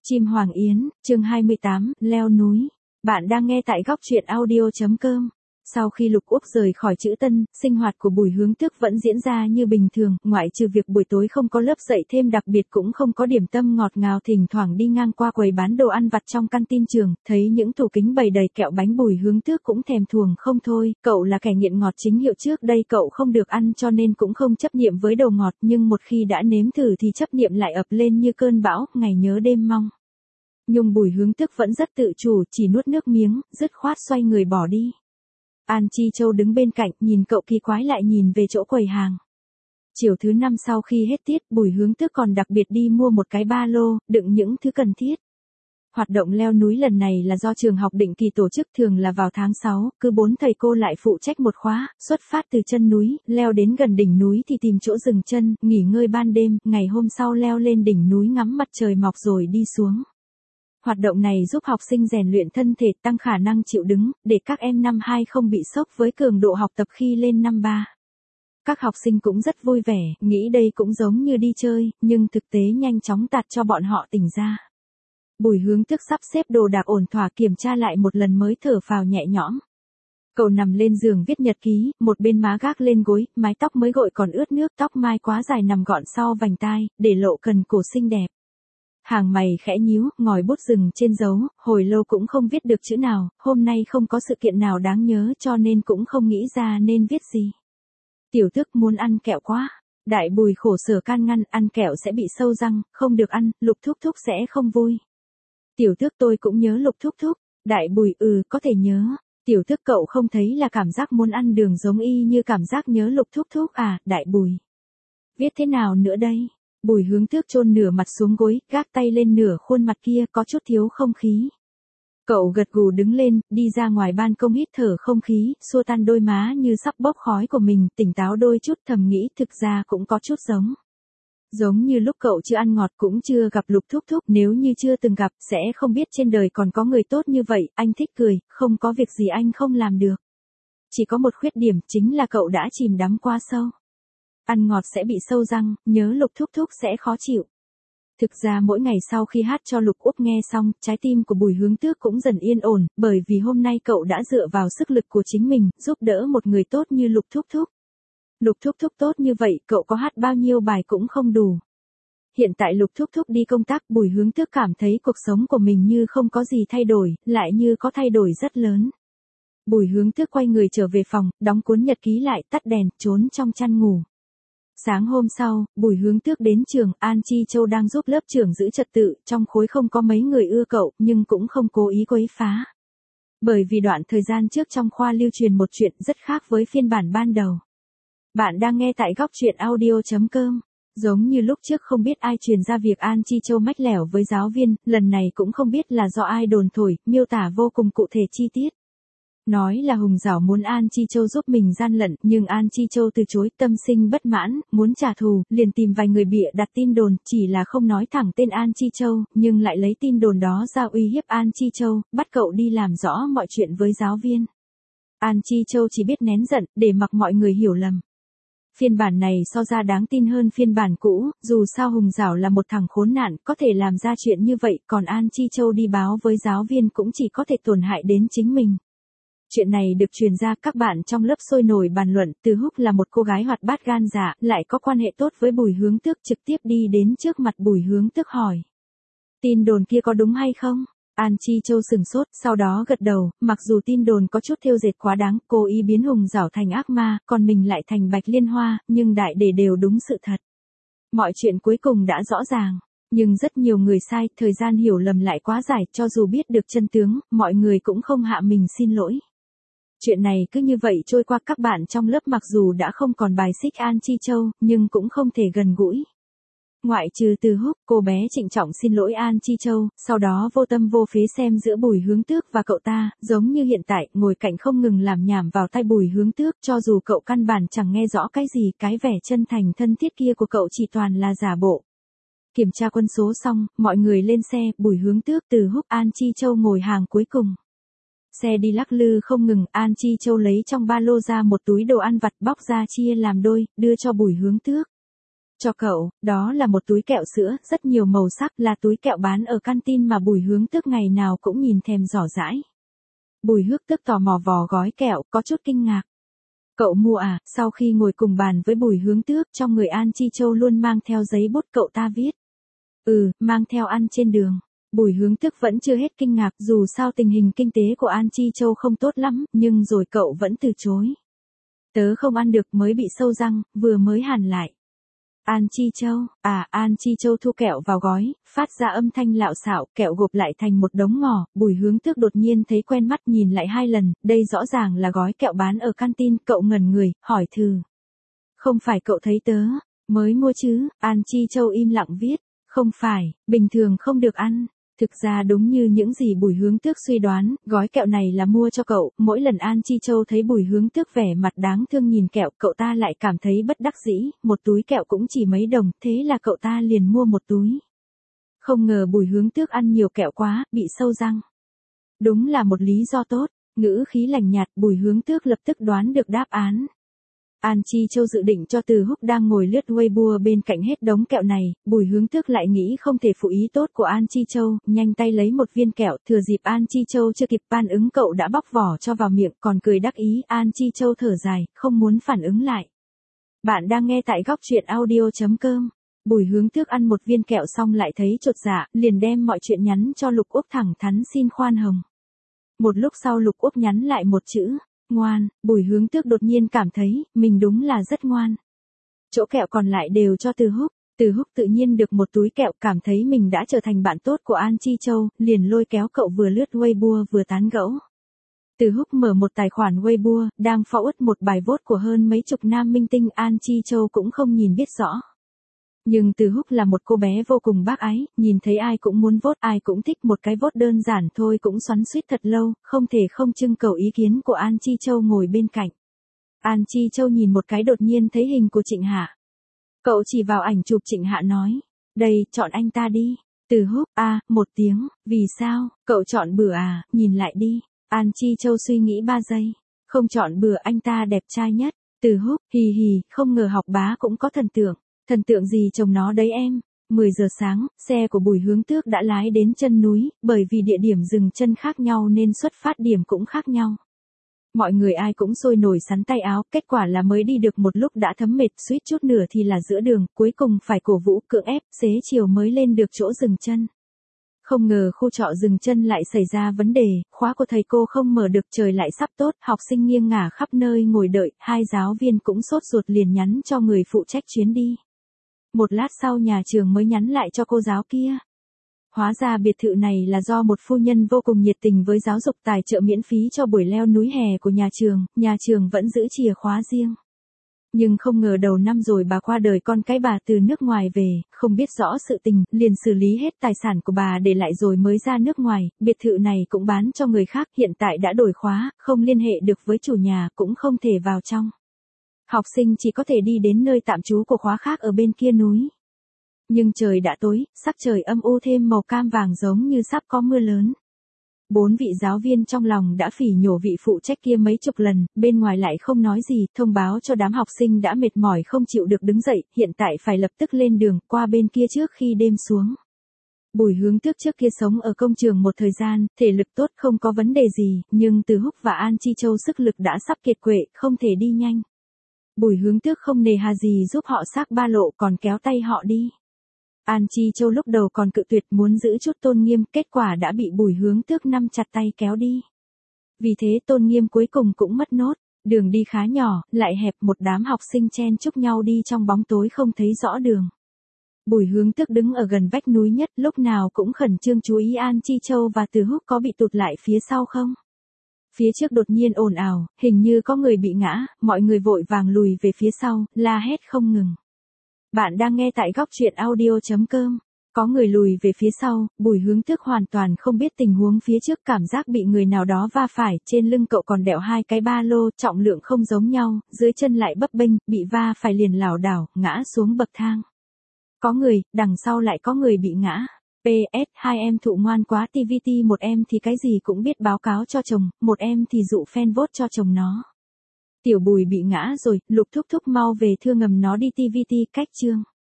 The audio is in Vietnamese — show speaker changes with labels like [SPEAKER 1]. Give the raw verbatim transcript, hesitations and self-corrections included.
[SPEAKER 1] Chim Hoàng Yến, chương hai mươi tám, leo núi. Bạn đang nghe tại góc truyện audio.com. Sau khi Lục Úc rời khỏi Trữ Tân, sinh hoạt của Bùi Hướng Tước vẫn diễn ra như bình thường, ngoại trừ việc buổi tối không có lớp dạy thêm đặc biệt cũng không có điểm tâm ngọt ngào, thỉnh thoảng đi ngang qua quầy bán đồ ăn vặt trong căn tin trường, thấy những tủ kính bày đầy kẹo bánh Bùi Hướng Tước cũng thèm thuồng không thôi, cậu là kẻ nghiện ngọt chính hiệu, trước đây cậu không được ăn cho nên cũng không chấp niệm với đồ ngọt, nhưng một khi đã nếm thử thì chấp niệm lại ập lên như cơn bão, ngày nhớ đêm mong. Nhưng Bùi Hướng Tước vẫn rất tự chủ, chỉ nuốt nước miếng, dứt khoát xoay người bỏ đi. An Chi Châu đứng bên cạnh, nhìn cậu kỳ quái lại nhìn về chỗ quầy hàng. Chiều thứ năm sau khi hết tiết, Bùi Hướng Tước còn đặc biệt đi mua một cái ba lô, đựng những thứ cần thiết. Hoạt động leo núi lần này là do trường học định kỳ tổ chức, thường là vào tháng sáu, cứ bốn thầy cô lại phụ trách một khóa, xuất phát từ chân núi, leo đến gần đỉnh núi thì tìm chỗ dừng chân, nghỉ ngơi ban đêm, ngày hôm sau leo lên đỉnh núi ngắm mặt trời mọc rồi đi xuống. Hoạt động này giúp học sinh rèn luyện thân thể, tăng khả năng chịu đứng, để các em năm hai không bị sốc với cường độ học tập khi lên năm ba. Các học sinh cũng rất vui vẻ, nghĩ đây cũng giống như đi chơi, nhưng thực tế nhanh chóng tạt cho bọn họ tỉnh ra. Bùi Hướng Tước sắp xếp đồ đạc ổn thỏa, kiểm tra lại một lần mới thở phào nhẹ nhõm. Cậu nằm lên giường viết nhật ký, một bên má gác lên gối, mái tóc mới gội còn ướt nước, tóc mai quá dài nằm gọn sau vành tai, để lộ cần cổ xinh đẹp. Hàng mày khẽ nhíu, ngòi bút dừng trên dấu, hồi lâu cũng không viết được chữ nào, hôm nay không có sự kiện nào đáng nhớ cho nên cũng không nghĩ ra nên viết gì. Tiểu Tước muốn ăn kẹo quá. Đại Bùi khổ sở can ngăn, ăn kẹo sẽ bị sâu răng, không được ăn, Lục Thúc Thúc sẽ không vui. Tiểu Tước tôi cũng nhớ Lục Thúc Thúc. Đại Bùi ừ, có thể nhớ. Tiểu Tước cậu không thấy là cảm giác muốn ăn đường giống y như cảm giác nhớ Lục Thúc Thúc à, Đại Bùi. Viết thế nào nữa đây? Bùi Hướng Tước chôn nửa mặt xuống gối, gác tay lên nửa khuôn mặt kia, có chút thiếu không khí. Cậu gật gù đứng lên, đi ra ngoài ban công hít thở không khí, xua tan đôi má như sắp bốc khói của mình, tỉnh táo đôi chút, thầm nghĩ thực ra cũng có chút giống. Giống như lúc cậu chưa ăn ngọt cũng chưa gặp Lục Thúc Thúc, nếu như chưa từng gặp, sẽ không biết trên đời còn có người tốt như vậy, anh thích cười, không có việc gì anh không làm được. Chỉ có một khuyết điểm, chính là cậu đã chìm đắm quá sâu. Ăn ngọt sẽ bị sâu răng, nhớ Lục Thúc Thúc sẽ khó chịu. Thực ra mỗi ngày sau khi hát cho Lục Úc nghe xong, trái tim của Bùi Hướng Tước cũng dần yên ổn, bởi vì hôm nay cậu đã dựa vào sức lực của chính mình, giúp đỡ một người tốt như Lục Thúc Thúc. Lục Thúc Thúc tốt như vậy, cậu có hát bao nhiêu bài cũng không đủ. Hiện tại Lục Thúc Thúc đi công tác, Bùi Hướng Tước cảm thấy cuộc sống của mình như không có gì thay đổi, lại như có thay đổi rất lớn. Bùi Hướng Tước quay người trở về phòng, đóng cuốn nhật ký lại, tắt đèn, trốn trong chăn ngủ. Sáng hôm sau, Bùi Hướng Tước đến trường, An Chi Châu đang giúp lớp trưởng giữ trật tự, trong khối không có mấy người ưa cậu, nhưng cũng không cố ý quấy phá. Bởi vì đoạn thời gian trước trong khoa lưu truyền một chuyện rất khác với phiên bản ban đầu. Bạn đang nghe tại góc truyện audio.com. Giống như lúc trước không biết ai truyền ra việc An Chi Châu mách lẻo với giáo viên, lần này cũng không biết là do ai đồn thổi, miêu tả vô cùng cụ thể chi tiết. Nói là Hùng Giảo muốn An Chi Châu giúp mình gian lận, nhưng An Chi Châu từ chối, tâm sinh bất mãn, muốn trả thù, liền tìm vài người bịa đặt tin đồn, chỉ là không nói thẳng tên An Chi Châu, nhưng lại lấy tin đồn đó ra uy hiếp An Chi Châu, bắt cậu đi làm rõ mọi chuyện với giáo viên. An Chi Châu chỉ biết nén giận, để mặc mọi người hiểu lầm. Phiên bản này so ra đáng tin hơn phiên bản cũ, dù sao Hùng Giảo là một thằng khốn nạn, có thể làm ra chuyện như vậy, còn An Chi Châu đi báo với giáo viên cũng chỉ có thể tổn hại đến chính mình. Chuyện này được truyền ra, các bạn trong lớp sôi nổi bàn luận, Từ Húc là một cô gái hoạt bát gan dạ, lại có quan hệ tốt với Bùi Hướng Tước, trực tiếp đi đến trước mặt Bùi Hướng Tước hỏi. Tin đồn kia có đúng hay không? An Chi Châu sừng sốt, sau đó gật đầu, mặc dù tin đồn có chút thêu dệt quá đáng, cố ý biến Hùng Giảo thành ác ma, còn mình lại thành Bạch Liên Hoa, nhưng đại để đều đúng sự thật. Mọi chuyện cuối cùng đã rõ ràng. Nhưng rất nhiều người sai, thời gian hiểu lầm lại quá dài, cho dù biết được chân tướng, mọi người cũng không hạ mình xin lỗi. Chuyện này cứ như vậy trôi qua, các bạn trong lớp mặc dù đã không còn bài xích An Chi Châu, nhưng cũng không thể gần gũi. Ngoại trừ Từ Húc, cô bé trịnh trọng xin lỗi An Chi Châu, sau đó vô tâm vô phế xem giữa Bùi Hướng Tước và cậu ta, giống như hiện tại, ngồi cạnh không ngừng làm nhảm vào tai Bùi Hướng Tước, cho dù cậu căn bản chẳng nghe rõ cái gì, cái vẻ chân thành thân thiết kia của cậu chỉ toàn là giả bộ. Kiểm tra quân số xong, mọi người lên xe, Bùi Hướng Tước, Từ Húc, An Chi Châu ngồi hàng cuối cùng. Xe đi lắc lư không ngừng, An Chi Châu lấy trong ba lô ra một túi đồ ăn vặt, bóc ra chia làm đôi, đưa cho Bùi Hướng Tước. Cho cậu, đó là một túi kẹo sữa, rất nhiều màu sắc, là túi kẹo bán ở canteen mà Bùi Hướng Tước ngày nào cũng nhìn thèm dò dãi. Bùi Hướng Tước tò mò vò gói kẹo, có chút kinh ngạc. Cậu mua à? Sau khi ngồi cùng bàn với Bùi Hướng Tước, trong người An Chi Châu luôn mang theo giấy bút, cậu ta viết. Ừ, mang theo ăn trên đường. Bùi Hướng Tước vẫn chưa hết kinh ngạc, dù sao tình hình kinh tế của An Chi Châu không tốt lắm, nhưng rồi cậu vẫn từ chối. Tớ không ăn được, mới bị sâu răng, vừa mới hàn lại. An Chi Châu, à, An Chi Châu thu kẹo vào gói, phát ra âm thanh lạo xạo, kẹo gộp lại thành một đống ngò, Bùi Hướng Tước đột nhiên thấy quen mắt, nhìn lại hai lần, đây rõ ràng là gói kẹo bán ở canteen, cậu ngẩn người, hỏi thử. Không phải cậu thấy tớ, mới mua chứ, An Chi Châu im lặng viết, không phải, bình thường không được ăn. Thực ra đúng như những gì Bùi Hướng Tước suy đoán, gói kẹo này là mua cho cậu, mỗi lần An Chi Châu thấy Bùi Hướng Tước vẻ mặt đáng thương nhìn kẹo, cậu ta lại cảm thấy bất đắc dĩ, một túi kẹo cũng chỉ mấy đồng, thế là cậu ta liền mua một túi. Không ngờ Bùi Hướng Tước ăn nhiều kẹo quá, bị sâu răng. Đúng là một lý do tốt, ngữ khí lạnh nhạt, Bùi Hướng Tước lập tức đoán được đáp án. An Chi Châu dự định cho Từ Húc đang ngồi lướt Weibo bên cạnh hết đống kẹo này, Bùi Hướng Tước lại nghĩ không thể phụ ý tốt của An Chi Châu, nhanh tay lấy một viên kẹo, thừa dịp An Chi Châu chưa kịp phản ứng cậu đã bóc vỏ cho vào miệng, còn cười đắc ý, An Chi Châu thở dài, không muốn phản ứng lại. Bạn đang nghe tại góc truyện audio chấm com. Bùi Hướng Tước ăn một viên kẹo xong lại thấy chột dạ, liền đem mọi chuyện nhắn cho Lục Úc thẳng thắn xin khoan hồng. Một lúc sau Lục Úc nhắn lại một chữ. Ngoan, Bùi Hướng Tước đột nhiên cảm thấy, mình đúng là rất ngoan. Chỗ kẹo còn lại đều cho Từ Húc, Từ Húc tự nhiên được một túi kẹo, cảm thấy mình đã trở thành bạn tốt của An Chi Châu, liền lôi kéo cậu vừa lướt Weibo vừa tán gẫu. Từ Húc mở một tài khoản Weibo, đang forward một bài vote của hơn mấy chục nam minh tinh, An Chi Châu cũng không nhìn biết rõ. Nhưng Từ Húc là một cô bé vô cùng bác ái, nhìn thấy ai cũng muốn vote, ai cũng thích, một cái vote đơn giản thôi cũng xoắn xuýt thật lâu, không thể không trưng cầu ý kiến của An Chi Châu ngồi bên cạnh. An Chi Châu nhìn một cái đột nhiên thấy hình của Trịnh Hạ. Cậu chỉ vào ảnh chụp Trịnh Hạ nói, đây, chọn anh ta đi. Từ Húc, a, à, một tiếng, vì sao, cậu chọn bừa à, nhìn lại đi. An Chi Châu suy nghĩ ba giây, không chọn bừa, anh ta đẹp trai nhất. Từ Húc, hì hì, không ngờ học bá cũng có thần tượng. Thần tượng gì chồng nó đấy em. mười giờ sáng, xe của Bùi Hướng Tước đã lái đến chân núi, bởi vì địa điểm dừng chân khác nhau nên xuất phát điểm cũng khác nhau. Mọi người ai cũng sôi nổi sắn tay áo, kết quả là mới đi được một lúc đã thấm mệt, suýt chút nữa thì là giữa đường, cuối cùng phải cổ vũ cưỡng ép, xế chiều mới lên được chỗ dừng chân. Không ngờ khu trọ dừng chân lại xảy ra vấn đề, khóa của thầy cô không mở được, trời lại sắp tốt, học sinh nghiêng ngả khắp nơi ngồi đợi, hai giáo viên cũng sốt ruột liền nhắn cho người phụ trách chuyến đi. Một lát sau nhà trường mới nhắn lại cho cô giáo kia. Hóa ra biệt thự này là do một phu nhân vô cùng nhiệt tình với giáo dục tài trợ miễn phí cho buổi leo núi hè của nhà trường, nhà trường vẫn giữ chìa khóa riêng. Nhưng không ngờ đầu năm rồi bà qua đời, con cái bà từ nước ngoài về, không biết rõ sự tình, liền xử lý hết tài sản của bà để lại rồi mới ra nước ngoài, biệt thự này cũng bán cho người khác, hiện tại đã đổi khóa, không liên hệ được với chủ nhà, cũng không thể vào trong. Học sinh chỉ có thể đi đến nơi tạm trú của khóa khác ở bên kia núi. Nhưng trời đã tối, sắc trời âm u thêm màu cam vàng giống như sắp có mưa lớn. Bốn vị giáo viên trong lòng đã phỉ nhổ vị phụ trách kia mấy chục lần, bên ngoài lại không nói gì, thông báo cho đám học sinh đã mệt mỏi không chịu được đứng dậy, hiện tại phải lập tức lên đường, qua bên kia trước khi đêm xuống. Bùi Hướng Tước trước kia sống ở công trường một thời gian, thể lực tốt không có vấn đề gì, nhưng Từ Húc và An Chi Châu sức lực đã sắp kiệt quệ, không thể đi nhanh. Bùi Hướng Tước không nề hà gì giúp họ xách ba lộ, còn kéo tay họ đi. An Chi Châu lúc đầu còn cự tuyệt, muốn giữ chút tôn nghiêm, kết quả đã bị Bùi Hướng Tước nắm chặt tay kéo đi. Vì thế tôn nghiêm cuối cùng cũng mất nốt, đường đi khá nhỏ, lại hẹp, một đám học sinh chen chúc nhau đi trong bóng tối không thấy rõ đường. Bùi Hướng Tước đứng ở gần vách núi nhất, lúc nào cũng khẩn trương chú ý An Chi Châu và Từ Húc có bị tụt lại phía sau không. Phía trước đột nhiên ồn ào, hình như có người bị ngã, mọi người vội vàng lùi về phía sau, la hét không ngừng. Bạn đang nghe tại góc truyện audio chấm com. Có người lùi về phía sau, Bùi Hướng Tước hoàn toàn không biết tình huống phía trước, cảm giác bị người nào đó va phải, trên lưng cậu còn đeo hai cái ba lô, trọng lượng không giống nhau, dưới chân lại bấp bênh, bị va phải liền lảo đảo, ngã xuống bậc thang. Có người, đằng sau lại có người bị ngã. pê ét, hai em thụ ngoan quá, tê vê tê, một em thì cái gì cũng biết báo cáo cho chồng, một em thì dụ fan vote cho chồng nó. Tiểu Bùi bị ngã rồi, Lục thúc thúc mau về thưa ngầm nó đi, tê vê tê cách chương.